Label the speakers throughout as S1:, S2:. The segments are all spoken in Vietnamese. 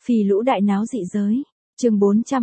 S1: Phì lũ đại náo dị giới. Chương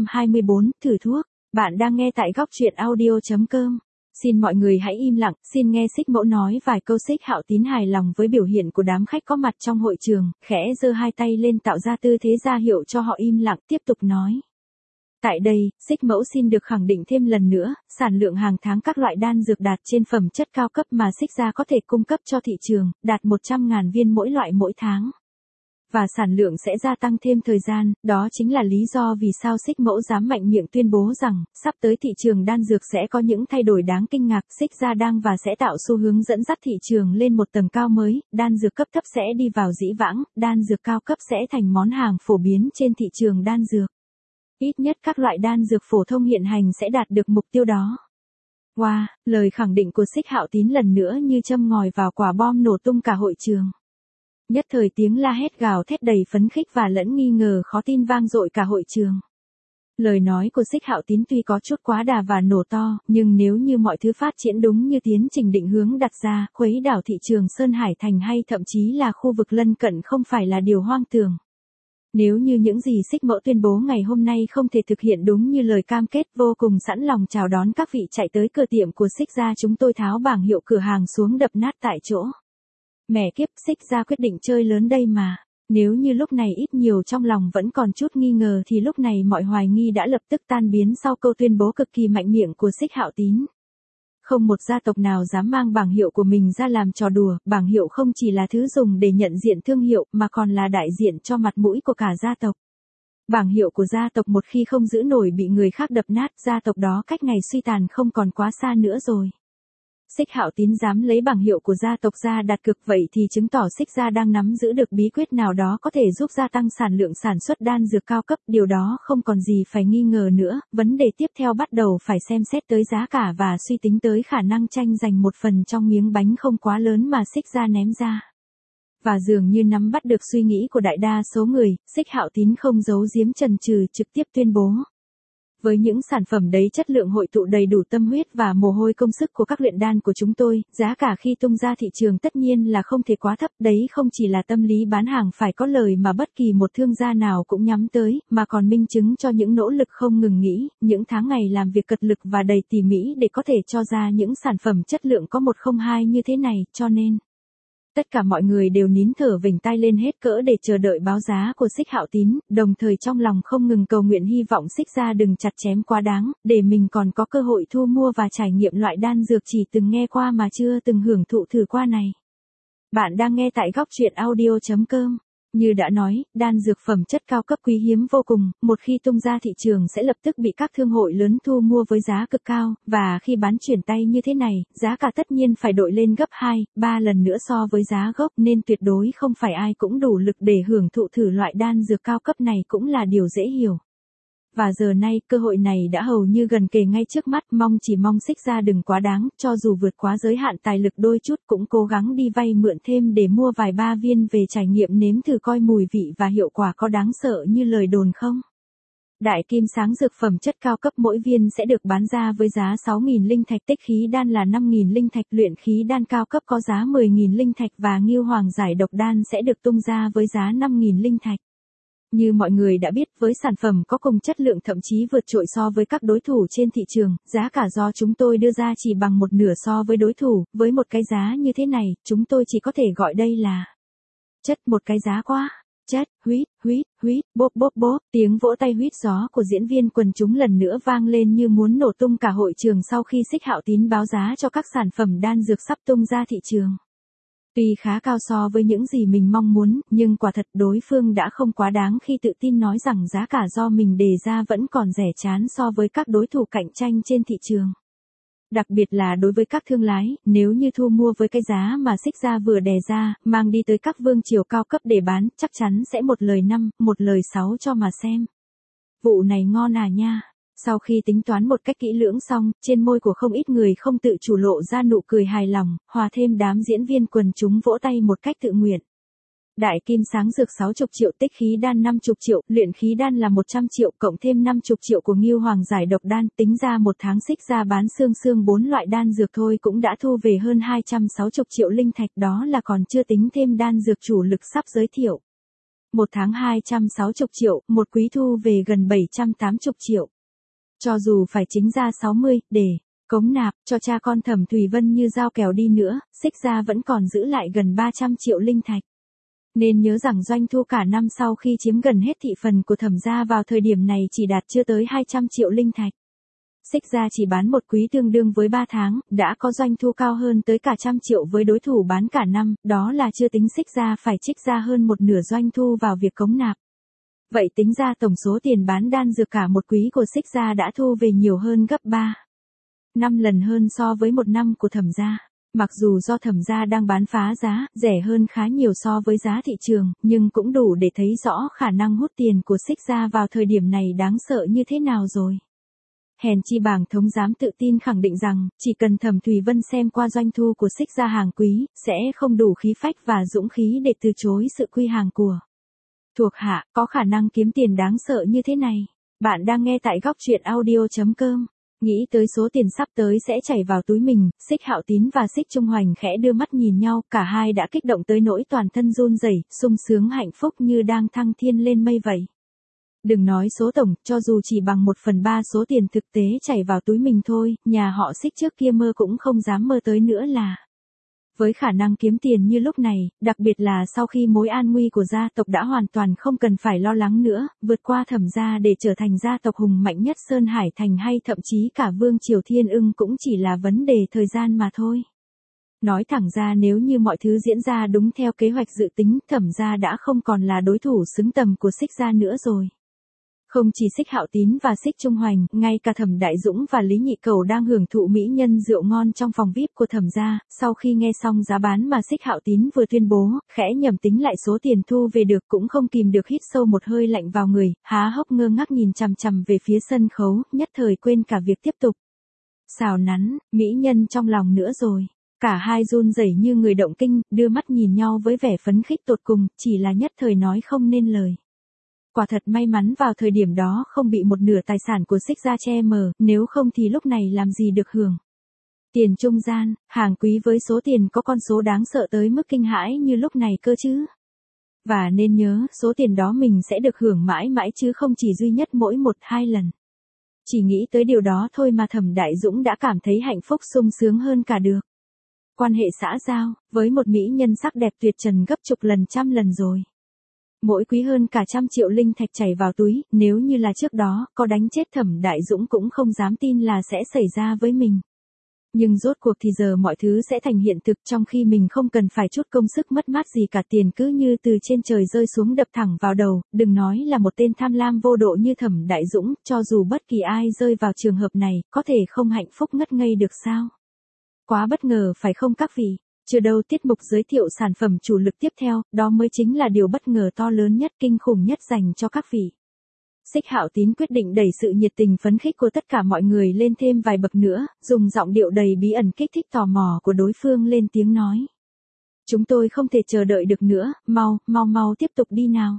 S1: 424, thử thuốc. Bạn đang nghe tại góc truyện audio.com. Xin mọi người hãy im lặng, xin nghe Xích Mẫu nói vài câu. Xích Hạo Tín hài lòng với biểu hiện của đám khách có mặt trong hội trường, khẽ giơ hai tay lên tạo ra tư thế ra hiệu cho họ im lặng, tiếp tục nói. Tại đây, Xích Mẫu xin được khẳng định thêm lần nữa, sản lượng hàng tháng các loại đan dược đạt trên phẩm chất cao cấp mà Xích gia có thể cung cấp cho thị trường, đạt 100.000 viên mỗi loại mỗi tháng. Và sản lượng sẽ gia tăng thêm thời gian, đó chính là lý do vì sao Xích Mẫu dám mạnh miệng tuyên bố rằng, sắp tới thị trường đan dược sẽ có những thay đổi đáng kinh ngạc. Xích gia đang và sẽ tạo xu hướng dẫn dắt thị trường lên một tầm cao mới, đan dược cấp thấp sẽ đi vào dĩ vãng, đan dược cao cấp sẽ thành món hàng phổ biến trên thị trường đan dược. Ít nhất các loại đan dược phổ thông hiện hành sẽ đạt được mục tiêu đó. Wow, lời khẳng định của Xích Hạo Tín lần nữa như châm ngòi vào quả bom nổ tung cả hội trường. Nhất thời tiếng la hét gào thét đầy phấn khích và lẫn nghi ngờ khó tin vang dội cả hội trường. Lời nói của Xích Hạo Tín tuy có chút quá đà và nổ to, nhưng nếu như mọi thứ phát triển đúng như tiến trình định hướng đặt ra, khuấy đảo thị trường Sơn Hải Thành hay thậm chí là khu vực lân cận không phải là điều hoang tưởng. Nếu như những gì Xích Mẫu tuyên bố ngày hôm nay không thể thực hiện đúng như lời cam kết, vô cùng sẵn lòng chào đón các vị chạy tới cửa tiệm của Xích gia chúng tôi tháo bảng hiệu cửa hàng xuống đập nát tại chỗ. Mẹ kiếp, Xích gia quyết định chơi lớn đây mà. Nếu như lúc này ít nhiều trong lòng vẫn còn chút nghi ngờ thì lúc này mọi hoài nghi đã lập tức tan biến sau câu tuyên bố cực kỳ mạnh miệng của Xích Hạo Tín. Không một gia tộc nào dám mang bảng hiệu của mình ra làm trò đùa, bảng hiệu không chỉ là thứ dùng để nhận diện thương hiệu mà còn là đại diện cho mặt mũi của cả gia tộc. Bảng hiệu của gia tộc một khi không giữ nổi bị người khác đập nát, gia tộc đó cách ngày suy tàn không còn quá xa nữa rồi. Xích Hạo Tín dám lấy bảng hiệu của gia tộc ra đặt cược, vậy thì chứng tỏ Xích gia đang nắm giữ được bí quyết nào đó có thể giúp gia tăng sản lượng sản xuất đan dược cao cấp, điều đó không còn gì phải nghi ngờ nữa. Vấn đề tiếp theo bắt đầu phải xem xét tới giá cả và suy tính tới khả năng tranh giành một phần trong miếng bánh không quá lớn mà Xích gia ném ra. Và dường như nắm bắt được suy nghĩ của đại đa số người, Xích Hạo Tín không giấu giếm chần chừ, trực tiếp tuyên bố. Với những sản phẩm đấy chất lượng hội tụ đầy đủ tâm huyết và mồ hôi công sức của các luyện đan của chúng tôi, giá cả khi tung ra thị trường tất nhiên là không thể quá thấp, đấy không chỉ là tâm lý bán hàng phải có lời mà bất kỳ một thương gia nào cũng nhắm tới, mà còn minh chứng cho những nỗ lực không ngừng nghỉ, những tháng ngày làm việc cật lực và đầy tỉ mỉ để có thể cho ra những sản phẩm chất lượng có 102 như thế này, cho nên tất cả mọi người đều nín thở vểnh tai lên hết cỡ để chờ đợi báo giá của Xích Hạo Tín, đồng thời trong lòng không ngừng cầu nguyện hy vọng Xích gia đừng chặt chém quá đáng, để mình còn có cơ hội thu mua và trải nghiệm loại đan dược chỉ từng nghe qua mà chưa từng hưởng thụ thử qua này. Bạn đang nghe tại góc truyện audio.com. Như đã nói, đan dược phẩm chất cao cấp quý hiếm vô cùng, một khi tung ra thị trường sẽ lập tức bị các thương hội lớn thu mua với giá cực cao, và khi bán chuyển tay như thế này, giá cả tất nhiên phải đội lên gấp 2, 3 lần nữa so với giá gốc, nên tuyệt đối không phải ai cũng đủ lực để hưởng thụ thử loại đan dược cao cấp này cũng là điều dễ hiểu. Và giờ nay, cơ hội này đã hầu như gần kề ngay trước mắt, chỉ mong Xích gia đừng quá đáng, cho dù vượt quá giới hạn tài lực đôi chút cũng cố gắng đi vay mượn thêm để mua vài ba viên về trải nghiệm nếm thử coi mùi vị và hiệu quả có đáng sợ như lời đồn không. Đại kim sáng dược phẩm chất cao cấp mỗi viên sẽ được bán ra với giá 6.000 linh thạch, tích khí đan là 5.000 linh thạch, luyện khí đan cao cấp có giá 10.000 linh thạch và Ngưu Hoàng giải độc đan sẽ được tung ra với giá 5.000 linh thạch. Như mọi người đã biết, với sản phẩm có cùng chất lượng thậm chí vượt trội so với các đối thủ trên thị trường, giá cả do chúng tôi đưa ra chỉ bằng một nửa so với đối thủ, với một cái giá như thế này, chúng tôi chỉ có thể gọi đây là chất, một cái giá quá. Chất, huýt, bốp, tiếng vỗ tay huýt gió của diễn viên quần chúng lần nữa vang lên như muốn nổ tung cả hội trường sau khi Xích Hạo Tín báo giá cho các sản phẩm đan dược sắp tung ra thị trường. Tuy khá cao so với những gì mình mong muốn, nhưng quả thật đối phương đã không quá đáng khi tự tin nói rằng giá cả do mình đề ra vẫn còn rẻ chán so với các đối thủ cạnh tranh trên thị trường. Đặc biệt là đối với các thương lái, nếu như thu mua với cái giá mà Xích gia vừa đề ra, mang đi tới các vương triều cao cấp để bán, chắc chắn sẽ một lời 5, một lời 6 cho mà xem. Vụ này ngon à nha. Sau khi tính toán một cách kỹ lưỡng xong, trên môi của không ít người không tự chủ lộ ra nụ cười hài lòng, hòa thêm đám diễn viên quần chúng vỗ tay một cách tự nguyện. Đại kim sáng dược 60 triệu, tích khí đan 50 triệu, luyện khí đan là 100 triệu, cộng thêm 50 triệu của Ngưu Hoàng giải độc đan, tính ra một tháng Xích gia bán xương 4 loại đan dược thôi cũng đã thu về hơn 260 triệu linh thạch, đó là còn chưa tính thêm đan dược chủ lực sắp giới thiệu. một tháng 260 triệu, một quý thu về gần 780 triệu. Cho dù phải chính ra 60, để cống nạp cho cha con Thẩm Thùy Vân như dao kèo đi nữa, Xích Gia vẫn còn giữ lại gần 300 triệu linh thạch. Nên nhớ rằng doanh thu cả năm sau khi chiếm gần hết thị phần của Thẩm gia vào thời điểm này chỉ đạt chưa tới 200 triệu linh thạch. Xích Gia chỉ bán một quý tương đương với 3 tháng, đã có doanh thu cao hơn tới cả 100 triệu với đối thủ bán cả năm, đó là chưa tính Xích Gia phải trích ra hơn một nửa doanh thu vào việc cống nạp. Vậy tính ra tổng số tiền bán đan dược cả một quý của Xích Gia đã thu về nhiều hơn gấp 5 lần hơn so với một năm của Thẩm gia. Mặc dù do Thẩm gia đang bán phá giá, rẻ hơn khá nhiều so với giá thị trường, nhưng cũng đủ để thấy rõ khả năng hút tiền của Xích Gia vào thời điểm này đáng sợ như thế nào rồi. Hèn chi bảng thống dám tự tin khẳng định rằng, chỉ cần Thẩm Thùy Vân xem qua doanh thu của Xích Gia hàng quý, sẽ không đủ khí phách và dũng khí để từ chối sự quy hàng của thuộc hạ, có khả năng kiếm tiền đáng sợ như thế này. Bạn đang nghe tại góc truyện audio.com. Nghĩ tới số tiền sắp tới sẽ chảy vào túi mình, Xích Hạo Tín và Xích Trung Hoành khẽ đưa mắt nhìn nhau, cả hai đã kích động tới nỗi toàn thân run rẩy, sung sướng hạnh phúc như đang thăng thiên lên mây vậy. Đừng nói số tổng, cho dù chỉ bằng 1/3 số tiền thực tế chảy vào túi mình thôi, nhà họ Xích trước kia mơ cũng không dám mơ tới nữa là. Với khả năng kiếm tiền như lúc này, đặc biệt là sau khi mối an nguy của gia tộc đã hoàn toàn không cần phải lo lắng nữa, vượt qua Thẩm gia để trở thành gia tộc hùng mạnh nhất Sơn Hải Thành hay thậm chí cả Vương Triều Thiên Ưng cũng chỉ là vấn đề thời gian mà thôi. Nói thẳng ra nếu như mọi thứ diễn ra đúng theo kế hoạch dự tính, Thẩm gia đã không còn là đối thủ xứng tầm của Xích gia nữa rồi. Không chỉ Xích Hạo Tín và Xích Trung Hoành, ngay cả Thẩm Đại Dũng và Lý Nhị Cầu đang hưởng thụ mỹ nhân rượu ngon trong phòng VIP của Thẩm gia, sau khi nghe xong giá bán mà Xích Hạo Tín vừa tuyên bố, khẽ nhẩm tính lại số tiền thu về được cũng không kìm được hít sâu một hơi lạnh vào người, há hốc ngơ ngác nhìn chằm chằm về phía sân khấu, nhất thời quên cả việc tiếp tục xào nắn mỹ nhân trong lòng nữa rồi. Cả hai run rẩy như người động kinh, đưa mắt nhìn nhau với vẻ phấn khích tột cùng, chỉ là nhất thời nói không nên lời. Quả thật may mắn vào thời điểm đó không bị một nửa tài sản của Xích gia che mờ, nếu không thì lúc này làm gì được hưởng tiền trung gian, hàng quý với số tiền có con số đáng sợ tới mức kinh hãi như lúc này cơ chứ. Và nên nhớ, số tiền đó mình sẽ được hưởng mãi mãi chứ không chỉ duy nhất mỗi 1-2 lần. Chỉ nghĩ tới điều đó thôi mà Thẩm Đại Dũng đã cảm thấy hạnh phúc sung sướng hơn cả được. Quan hệ xã giao, với một mỹ nhân sắc đẹp tuyệt trần gấp chục lần trăm lần rồi. Mỗi quý hơn cả 100 triệu linh thạch chảy vào túi, nếu như là trước đó, có đánh chết Thẩm Đại Dũng cũng không dám tin là sẽ xảy ra với mình. Nhưng rốt cuộc thì giờ mọi thứ sẽ thành hiện thực trong khi mình không cần phải chút công sức mất mát gì cả, tiền cứ như từ trên trời rơi xuống đập thẳng vào đầu, đừng nói là một tên tham lam vô độ như Thẩm Đại Dũng, cho dù bất kỳ ai rơi vào trường hợp này, có thể không hạnh phúc ngất ngây được sao? Quá bất ngờ phải không các vị? Chưa đâu, tiết mục giới thiệu sản phẩm chủ lực tiếp theo, đó mới chính là điều bất ngờ to lớn nhất, kinh khủng nhất dành cho các vị. Xích Hạo Tín quyết định đẩy sự nhiệt tình phấn khích của tất cả mọi người lên thêm vài bậc nữa, dùng giọng điệu đầy bí ẩn kích thích tò mò của đối phương lên tiếng nói. Chúng tôi không thể chờ đợi được nữa, mau tiếp tục đi nào.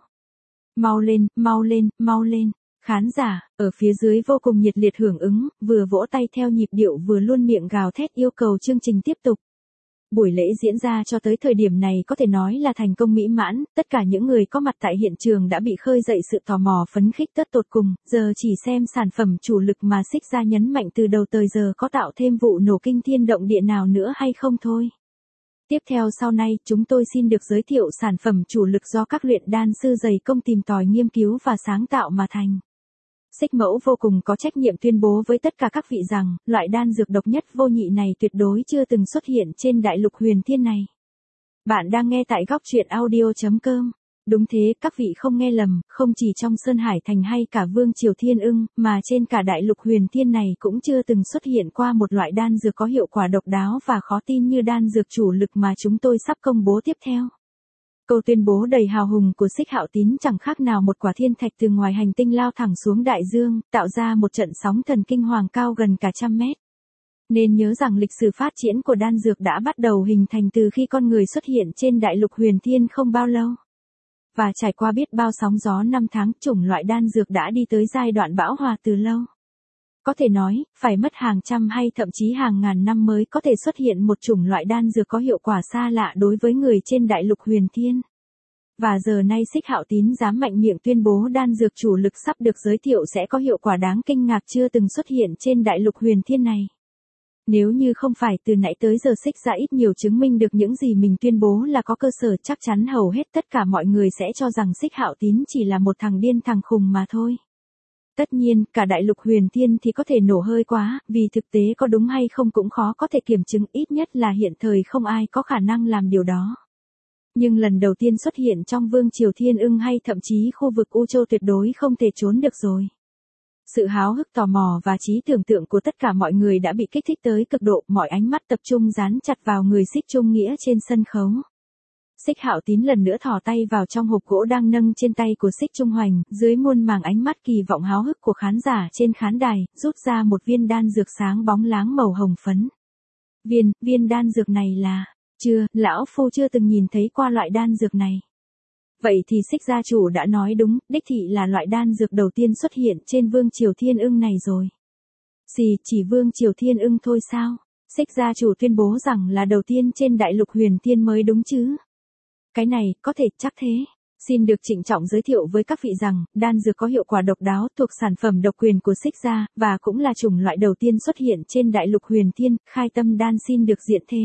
S1: Mau lên, mau lên, mau lên. Khán giả, ở phía dưới vô cùng nhiệt liệt hưởng ứng, vừa vỗ tay theo nhịp điệu vừa luôn miệng gào thét yêu cầu chương trình tiếp tục. Buổi lễ diễn ra cho tới thời điểm này có thể nói là thành công mỹ mãn, tất cả những người có mặt tại hiện trường đã bị khơi dậy sự tò mò phấn khích tất tột cùng, giờ chỉ xem sản phẩm chủ lực mà Xích gia nhấn mạnh từ đầu tới giờ có tạo thêm vụ nổ kinh thiên động địa nào nữa hay không thôi. Tiếp theo sau này, chúng tôi xin được giới thiệu sản phẩm chủ lực do các luyện đan sư dày công tìm tòi nghiên cứu và sáng tạo mà thành. Xích Mẫu vô cùng có trách nhiệm tuyên bố với tất cả các vị rằng, loại đan dược độc nhất vô nhị này tuyệt đối chưa từng xuất hiện trên đại lục huyền thiên này. Bạn đang nghe tại góc truyện audio.com. Đúng thế, các vị không nghe lầm, không chỉ trong Sơn Hải Thành hay cả Vương Triều Thiên Ưng, mà trên cả đại lục huyền thiên này cũng chưa từng xuất hiện qua một loại đan dược có hiệu quả độc đáo và khó tin như đan dược chủ lực mà chúng tôi sắp công bố tiếp theo. Câu tuyên bố đầy hào hùng của Xích Hạo Tín chẳng khác nào một quả thiên thạch từ ngoài hành tinh lao thẳng xuống đại dương, tạo ra một trận sóng thần kinh hoàng cao gần cả 100 mét. Nên nhớ rằng lịch sử phát triển của đan dược đã bắt đầu hình thành từ khi con người xuất hiện trên đại lục huyền thiên không bao lâu. Và trải qua biết bao sóng gió năm tháng, chủng loại đan dược đã đi tới giai đoạn bão hòa từ lâu. Có thể nói, phải mất hàng trăm hay thậm chí hàng ngàn năm mới có thể xuất hiện một chủng loại đan dược có hiệu quả xa lạ đối với người trên đại lục huyền thiên. Và giờ nay Xích Hạo Tín dám mạnh miệng tuyên bố đan dược chủ lực sắp được giới thiệu sẽ có hiệu quả đáng kinh ngạc chưa từng xuất hiện trên đại lục huyền thiên này. Nếu như không phải từ nãy tới giờ Xích ra ít nhiều chứng minh được những gì mình tuyên bố là có cơ sở, chắc chắn hầu hết tất cả mọi người sẽ cho rằng Xích Hạo Tín chỉ là một thằng điên thằng khùng mà thôi. Tất nhiên, cả đại lục huyền thiên thì có thể nổ hơi quá, vì thực tế có đúng hay không cũng khó có thể kiểm chứng, ít nhất là hiện thời không ai có khả năng làm điều đó. Nhưng lần đầu tiên xuất hiện trong Vương Triều Thiên Ưng hay thậm chí khu vực U Châu tuyệt đối không thể trốn được rồi. Sự háo hức tò mò và trí tưởng tượng của tất cả mọi người đã bị kích thích tới cực độ, mọi ánh mắt tập trung dán chặt vào người Xích Trung Nghĩa trên sân khấu. Xích Hạo Tín lần nữa thò tay vào trong hộp gỗ đang nâng trên tay của Xích Trung Hoành, dưới muôn màng ánh mắt kỳ vọng háo hức của khán giả trên khán đài, rút ra một viên đan dược sáng bóng láng màu hồng phấn. Viên đan dược này là, lão phu chưa từng nhìn thấy qua loại đan dược này. Vậy thì Xích gia chủ đã nói đúng, đích thị là loại đan dược đầu tiên xuất hiện trên Vương Triều Thiên Ưng này rồi. Chỉ Vương Triều Thiên Ưng thôi sao? Xích gia chủ tuyên bố rằng là đầu tiên trên đại lục huyền thiên mới đúng chứ? Cái này, có thể, chắc thế. Xin được trịnh trọng giới thiệu với các vị rằng, đan dược có hiệu quả độc đáo thuộc sản phẩm độc quyền của Xích gia, và cũng là chủng loại đầu tiên xuất hiện trên đại lục huyền thiên, Khai Tâm đan xin được diện thế.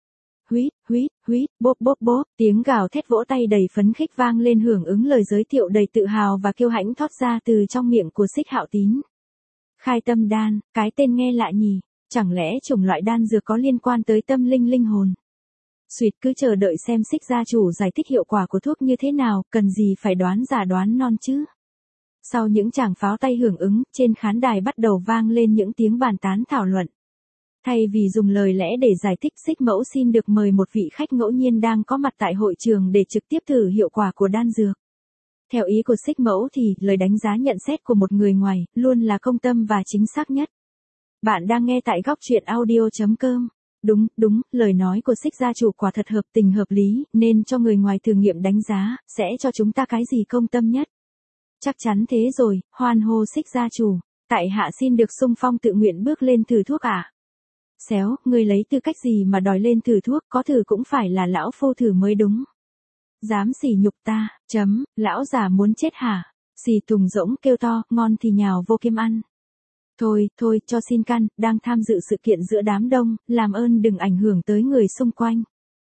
S1: Huýt, bốp, tiếng gào thét vỗ tay đầy phấn khích vang lên hưởng ứng lời giới thiệu đầy tự hào và kiêu hãnh thoát ra từ trong miệng của Xích Hạo Tín. Khai Tâm đan, cái tên nghe lạ nhỉ, chẳng lẽ chủng loại đan dược có liên quan tới tâm linh hồn? Suýt, cứ chờ đợi xem Xích gia chủ giải thích hiệu quả của thuốc như thế nào, cần gì phải đoán giả đoán non chứ. Sau những tràng pháo tay hưởng ứng, trên khán đài bắt đầu vang lên những tiếng bàn tán thảo luận. Thay vì dùng lời lẽ để giải thích, Xích mẫu xin được mời một vị khách ngẫu nhiên đang có mặt tại hội trường để trực tiếp thử hiệu quả của đan dược. Theo ý của Xích mẫu thì, lời đánh giá nhận xét của một người ngoài, luôn là công tâm và chính xác nhất. Bạn đang nghe tại góc truyện audio.com. Đúng, lời nói của Xích gia chủ quả thật hợp tình hợp lý, nên cho người ngoài thử nghiệm đánh giá, sẽ cho chúng ta cái gì công tâm nhất. Chắc chắn thế rồi, hoan hô Xích gia chủ, tại hạ xin được xung phong tự nguyện bước lên thử thuốc ạ. Xéo, ngươi lấy tư cách gì mà đòi lên thử thuốc, có thử cũng phải là lão phu thử mới đúng. Dám sỉ nhục ta, lão già muốn chết hả? Xì Tùng rỗng kêu to, ngon thì nhào vô kiếm ăn. Thôi, cho xin căn, đang tham dự sự kiện giữa đám đông, làm ơn đừng ảnh hưởng tới người xung quanh.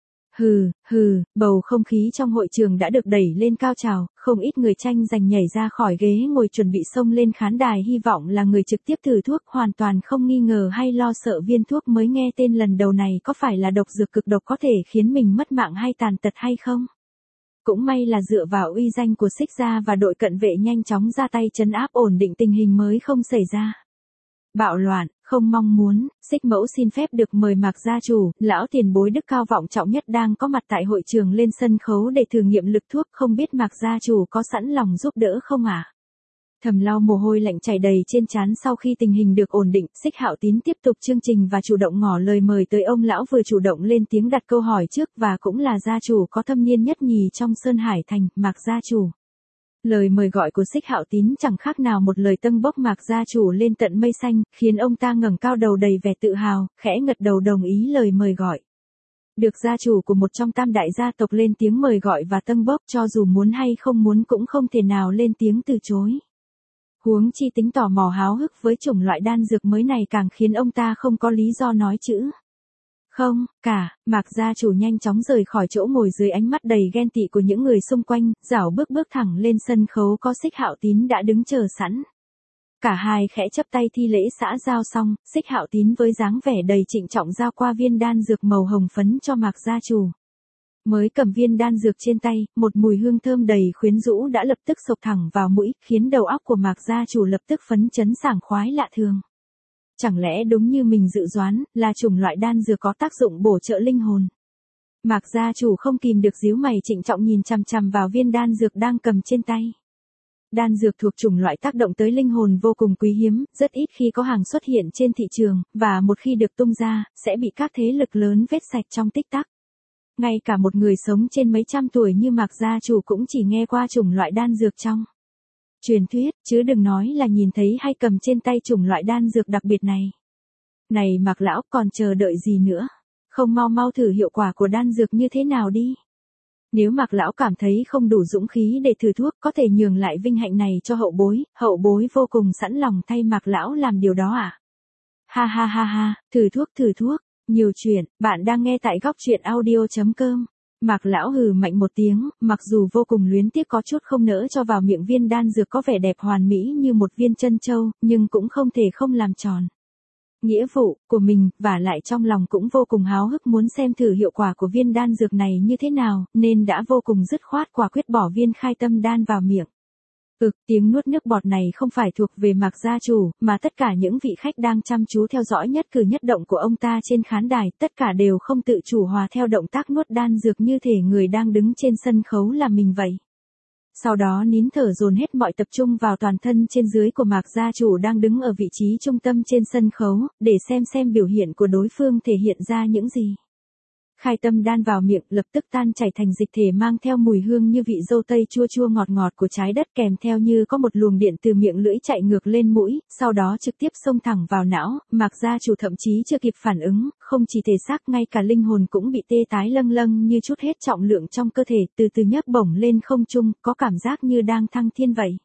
S1: Hừ, bầu không khí trong hội trường đã được đẩy lên cao trào, không ít người tranh giành nhảy ra khỏi ghế ngồi chuẩn bị xông lên khán đài, hy vọng là người trực tiếp thử thuốc, hoàn toàn không nghi ngờ hay lo sợ viên thuốc mới nghe tên lần đầu này có phải là độc dược cực độc có thể khiến mình mất mạng hay tàn tật hay không. Cũng may là dựa vào uy danh của Xích gia và đội cận vệ nhanh chóng ra tay trấn áp ổn định tình hình mới không xảy ra bạo loạn, không mong muốn. Xích mẫu xin phép được mời Mạc gia chủ, lão tiền bối đức cao vọng trọng nhất đang có mặt tại hội trường lên sân khấu để thử nghiệm lực thuốc, không biết Mạc gia chủ có sẵn lòng giúp đỡ không ạ? Thầm lau mồ hôi lạnh chảy đầy trên trán sau khi tình hình được ổn định, Xích Hạo Tín tiếp tục chương trình và chủ động ngỏ lời mời tới ông lão vừa chủ động lên tiếng đặt câu hỏi trước và cũng là gia chủ có thâm niên nhất nhì trong Sơn Hải Thành, Mạc gia chủ. Lời mời gọi của Xích Hạo Tín chẳng khác nào một lời tâng bốc Mạc gia chủ lên tận mây xanh, khiến ông ta ngẩng cao đầu đầy vẻ tự hào, khẽ gật đầu đồng ý lời mời gọi. Được gia chủ của một trong tam đại gia tộc lên tiếng mời gọi và tâng bốc, cho dù muốn hay không muốn cũng không thể nào lên tiếng từ chối. Huống chi tính tò mò háo hức với chủng loại đan dược mới này càng khiến ông ta không có lý do nói chữ không cả. Mạc gia chủ nhanh chóng rời khỏi chỗ ngồi dưới ánh mắt đầy ghen tị của những người xung quanh, rảo bước thẳng lên sân khấu có Xích Hạo Tín đã đứng chờ sẵn. Cả hai khẽ chấp tay thi lễ xã giao xong, Xích Hạo Tín với dáng vẻ đầy trịnh trọng giao qua viên đan dược màu hồng phấn cho Mạc gia chủ. Mới cầm viên đan dược trên tay, một mùi hương thơm đầy khuyến rũ đã lập tức xộc thẳng vào mũi, khiến đầu óc của Mạc gia chủ lập tức phấn chấn sảng khoái lạ thường. Chẳng lẽ đúng như mình dự đoán, là chủng loại đan dược có tác dụng bổ trợ linh hồn? Mạc gia chủ không kìm được díu mày trịnh trọng nhìn chằm chằm vào viên đan dược đang cầm trên tay. Đan dược thuộc chủng loại tác động tới linh hồn vô cùng quý hiếm, rất ít khi có hàng xuất hiện trên thị trường, và một khi được tung ra, sẽ bị các thế lực lớn vét sạch trong tích tắc. Ngay cả một người sống trên mấy trăm tuổi như Mạc gia chủ cũng chỉ nghe qua chủng loại đan dược trong truyền thuyết, chứ đừng nói là nhìn thấy hay cầm trên tay chủng loại đan dược đặc biệt này. Này Mạc lão, còn chờ đợi gì nữa? Không mau thử hiệu quả của đan dược như thế nào đi. Nếu Mạc lão cảm thấy không đủ dũng khí để thử thuốc, có thể nhường lại vinh hạnh này cho hậu bối vô cùng sẵn lòng thay Mạc lão làm điều đó ạ. Ha ha ha ha, thử thuốc, nhiều chuyện, bạn đang nghe tại góc truyện audio.com. Mạc lão hừ mạnh một tiếng, mặc dù vô cùng luyến tiếc có chút không nỡ cho vào miệng viên đan dược có vẻ đẹp hoàn mỹ như một viên trân châu, nhưng cũng không thể không làm tròn nghĩa vụ của mình, và lại trong lòng cũng vô cùng háo hức muốn xem thử hiệu quả của viên đan dược này như thế nào, nên đã vô cùng dứt khoát quả quyết bỏ viên khai tâm đan vào miệng. Tiếng nuốt nước bọt này không phải thuộc về Mạc gia chủ, mà tất cả những vị khách đang chăm chú theo dõi nhất cử nhất động của ông ta trên khán đài, tất cả đều không tự chủ hòa theo động tác nuốt đan dược như thể người đang đứng trên sân khấu là mình vậy. Sau đó nín thở dồn hết mọi tập trung vào toàn thân trên dưới của Mạc gia chủ đang đứng ở vị trí trung tâm trên sân khấu, để xem biểu hiện của đối phương thể hiện ra những gì. Khai tâm đan vào miệng lập tức tan chảy thành dịch thể mang theo mùi hương như vị dâu tây chua chua ngọt ngọt của trái đất, kèm theo như có một luồng điện từ miệng lưỡi chạy ngược lên mũi, sau đó trực tiếp xông thẳng vào não. Mạc gia chủ thậm chí chưa kịp phản ứng, không chỉ thể xác ngay cả linh hồn cũng bị tê tái lâng lâng như chút hết trọng lượng trong cơ thể, từ từ nhấc bổng lên không trung, có cảm giác như đang thăng thiên vậy.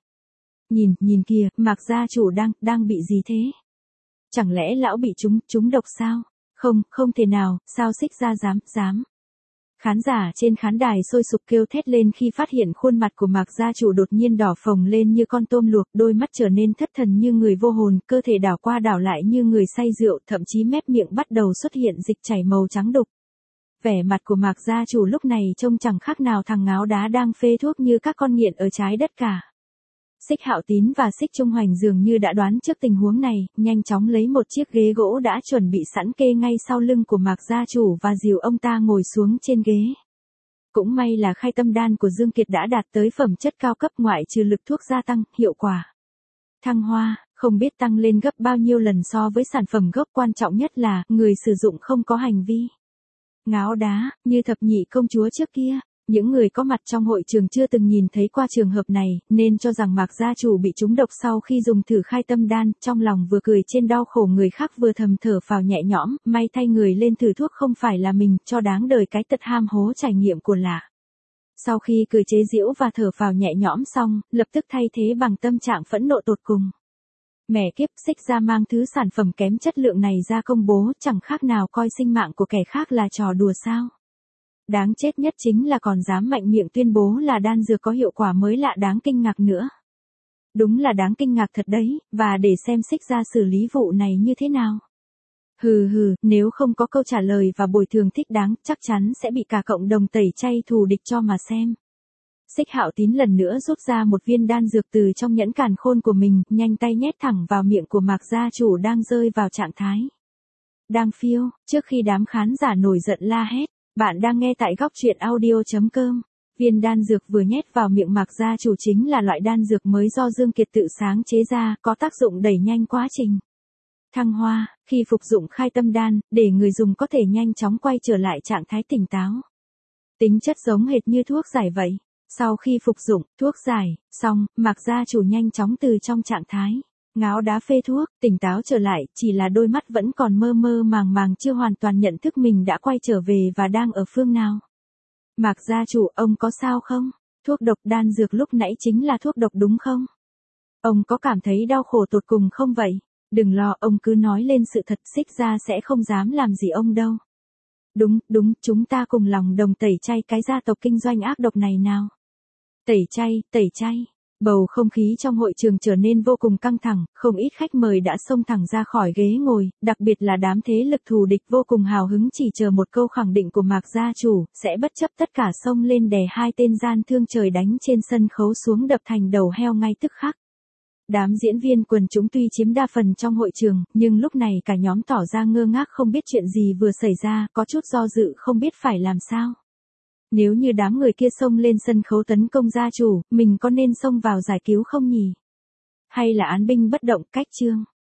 S1: Nhìn kìa, Mạc gia chủ đang bị gì thế? Chẳng lẽ lão bị trúng độc sao? Không thể nào, sao Xích Gia dám. Khán giả trên khán đài sôi sục kêu thét lên khi phát hiện khuôn mặt của Mạc gia chủ đột nhiên đỏ phồng lên như con tôm luộc, đôi mắt trở nên thất thần như người vô hồn, cơ thể đảo qua đảo lại như người say rượu, thậm chí mép miệng bắt đầu xuất hiện dịch chảy màu trắng đục. Vẻ mặt của Mạc gia chủ lúc này trông chẳng khác nào thằng ngáo đá đang phê thuốc như các con nghiện ở trái đất cả. Xích Hạo Tín và Xích Trung Hoành dường như đã đoán trước tình huống này, nhanh chóng lấy một chiếc ghế gỗ đã chuẩn bị sẵn kê ngay sau lưng của Mạc gia chủ và dìu ông ta ngồi xuống trên ghế. Cũng may là khai tâm đan của Dương Kiệt đã đạt tới phẩm chất cao cấp, ngoại trừ lực thuốc gia tăng, hiệu quả thăng hoa, không biết tăng lên gấp bao nhiêu lần so với sản phẩm gốc, quan trọng nhất là người sử dụng không có hành vi ngáo đá như thập nhị công chúa trước kia. Những người có mặt trong hội trường chưa từng nhìn thấy qua trường hợp này, nên cho rằng Mạc gia chủ bị trúng độc sau khi dùng thử khai tâm đan, trong lòng vừa cười trên đau khổ người khác vừa thầm thở phào nhẹ nhõm, may thay người lên thử thuốc không phải là mình, cho đáng đời cái tật ham hố trải nghiệm của lạ. Sau khi cười chế giễu và thở phào nhẹ nhõm xong, lập tức thay thế bằng tâm trạng phẫn nộ tột cùng. Mẹ kiếp, Xích Gia mang thứ sản phẩm kém chất lượng này ra công bố, chẳng khác nào coi sinh mạng của kẻ khác là trò đùa sao. Đáng chết nhất chính là còn dám mạnh miệng tuyên bố là đan dược có hiệu quả mới lạ, đáng kinh ngạc nữa. Đúng là đáng kinh ngạc thật đấy, và để xem Xích Gia xử lý vụ này như thế nào. Hừ, nếu không có câu trả lời và bồi thường thích đáng, chắc chắn sẽ bị cả cộng đồng tẩy chay thù địch cho mà xem. Xích Hạo Tín lần nữa rút ra một viên đan dược từ trong nhẫn càn khôn của mình, nhanh tay nhét thẳng vào miệng của Mạc gia chủ đang rơi vào trạng thái đang phiêu, trước khi đám khán giả nổi giận la hét. Bạn đang nghe tại góc truyện audio.com. Viên đan dược vừa nhét vào miệng Mạc gia chủ chính là loại đan dược mới do Dương Kiệt tự sáng chế ra, có tác dụng đẩy nhanh quá trình thăng hoa. Khi phục dụng khai tâm đan, để người dùng có thể nhanh chóng quay trở lại trạng thái tỉnh táo. Tính chất giống hệt như thuốc giải vậy. Sau khi phục dụng thuốc giải xong, Mạc gia chủ nhanh chóng từ trong trạng thái ngáo đá phê thuốc, tỉnh táo trở lại, chỉ là đôi mắt vẫn còn mơ màng chưa hoàn toàn nhận thức mình đã quay trở về và đang ở phương nào. Mạc gia chủ, ông có sao không? Thuốc độc đan dược lúc nãy chính là thuốc độc đúng không? Ông có cảm thấy đau khổ tột cùng không vậy? Đừng lo, ông cứ nói lên sự thật, Xích Gia sẽ không dám làm gì ông đâu. Đúng, chúng ta cùng lòng đồng tẩy chay cái gia tộc kinh doanh ác độc này nào. Tẩy chay. Bầu không khí trong hội trường trở nên vô cùng căng thẳng, không ít khách mời đã xông thẳng ra khỏi ghế ngồi, đặc biệt là đám thế lực thù địch vô cùng hào hứng chỉ chờ một câu khẳng định của Mạc gia chủ, sẽ bất chấp tất cả xông lên đè hai tên gian thương trời đánh trên sân khấu xuống đập thành đầu heo ngay tức khắc. Đám diễn viên quần chúng tuy chiếm đa phần trong hội trường, nhưng lúc này cả nhóm tỏ ra ngơ ngác không biết chuyện gì vừa xảy ra, có chút do dự không biết phải làm sao. Nếu như đám người kia xông lên sân khấu tấn công gia chủ, mình có nên xông vào giải cứu không nhỉ? Hay là án binh bất động, cách chương?